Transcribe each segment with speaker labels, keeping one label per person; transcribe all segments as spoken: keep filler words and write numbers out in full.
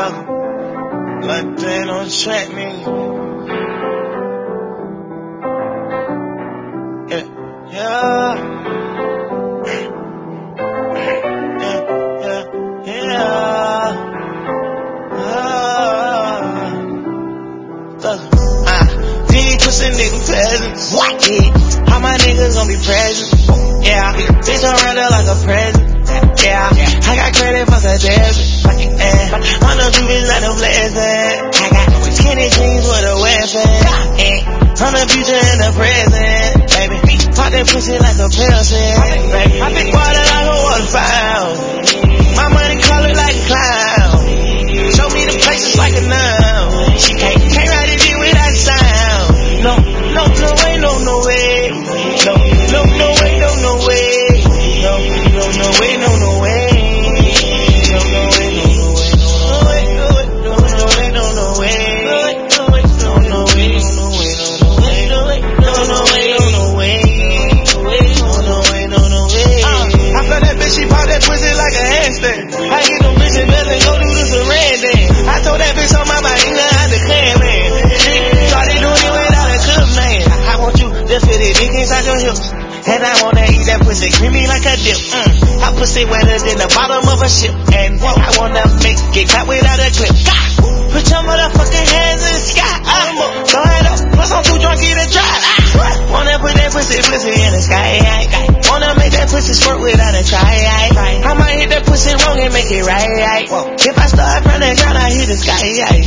Speaker 1: talking. Like they don't track me. Yeah, yeah. Yeah, yeah, yeah. Uh, uh, these pussy niggas present. What? Yeah. How my niggas gon' be present? Yeah, bitch around there like a present. Yeah, I got credit for the debit. Yeah, on the juvies like a blessing. I got skinny jeans with a weapon. Yeah, on the future and the present. Baby, pop that pussy like a person. Baby, I pick water like a waterfowl. My money call it like a clown. Show me the places like a noun. She can't, can't write it in without sound. No, no, no way, no, no way. No, no, no way, no, no way. No, no, no way, no, no way. No, no way, no, no way. No way, no way, no way, no, no way. No way, no, no way, no way, no, no way. No way, no, no way, no, no way. No way, no, no way. I felt that bitch, she pop that pussy like a handstand. I get them bitches better go do the saran dance. I told that bitch on my mind, you know how to clan, man. She started doing it without a cup, man. I want you to fit it dick inside your hips. And I wanna eat that pussy creamy like a dip. Mm. I pussy wetter than the bottom of a ship. And I wanna make it cut without a clip. God. Put your motherfucking hands in the sky. I'm up, throw it up, plus I'm too drunk to drive. Ah. Wanna put that pussy, pussy in the sky. Wanna make that pussy squirt without a try. I might hit that pussy wrong and make it right. If I start from the ground, I hit the sky.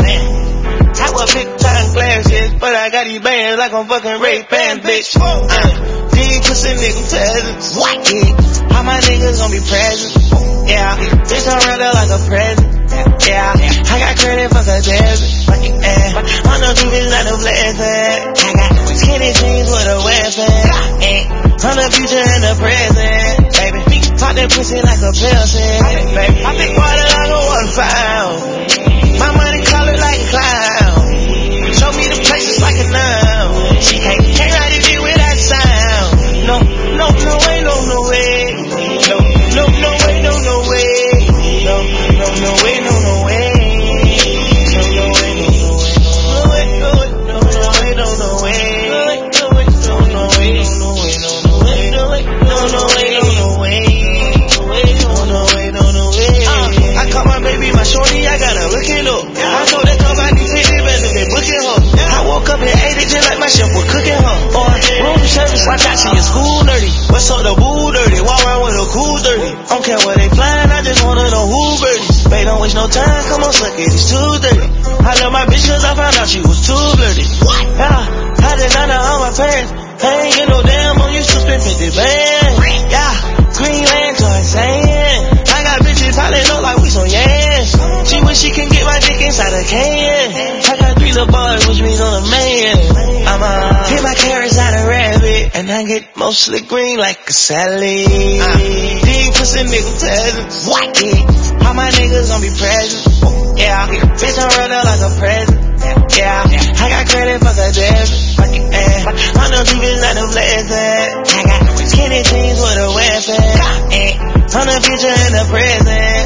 Speaker 1: I was big time glasses, but I got these bands like I'm fucking Ray-Ban, bitch. Uh, these pussy niggas present. What? Yeah. How my niggas gon' be present? Yeah, bitch around there like a present. Yeah, I got credit for the debit. Yeah, on the juvies like a blessing. I got skinny jeans with a weapon. Yeah, on the future and the present. Baby, pop that pussy like a person. Baby, I pick water like a waterfowl. My money call it like a clown. Show me the places like a noun. She can't, can't write it in without sound. No, no, no way, no, no way. No, no, no way, no, no way. No, no, no way, no, no way. No, no way, no, no way. No way, no way, no, no way, no, no way. No way, no way, no, no way, no, no way, no, no way. No way, no, no way, no, no way. No way, no, no way, no, no way. Uh, I call my baby my shorty, I gotta look it up. I told that come out these titties better than booking her. I woke up and ate it just like my chef was cooking her. Or room service, watch out, see your school dirty. What's up, the boo dirty? Walk around with a cool dirty. Don't care where they flying, I just wanna know who birdies. Babe, don't waste no time, come on, suck it, it's too dirty. I love my bitch cause I found out she was too flirty. What? Yeah, I designed her on my pants. I ain't get no damn, I'm used to spend fifty bands. Yeah, Green Lantern saying, I got bitches piling up like we some yams. She wish she can get my dick inside a can. I got three little boys, which means I'm a man. I'ma hit my carrots out of rabbit, and I get mostly green like a salad. Uh, these pussy niggas present. What? Yeah. How my niggas gon' be present? Yeah, bitch around there like a present. Yeah, I got credit for the debit. Yeah, on the juvies like a blessing. I got skinny jeans with a weapon. Yeah, on the future and the present.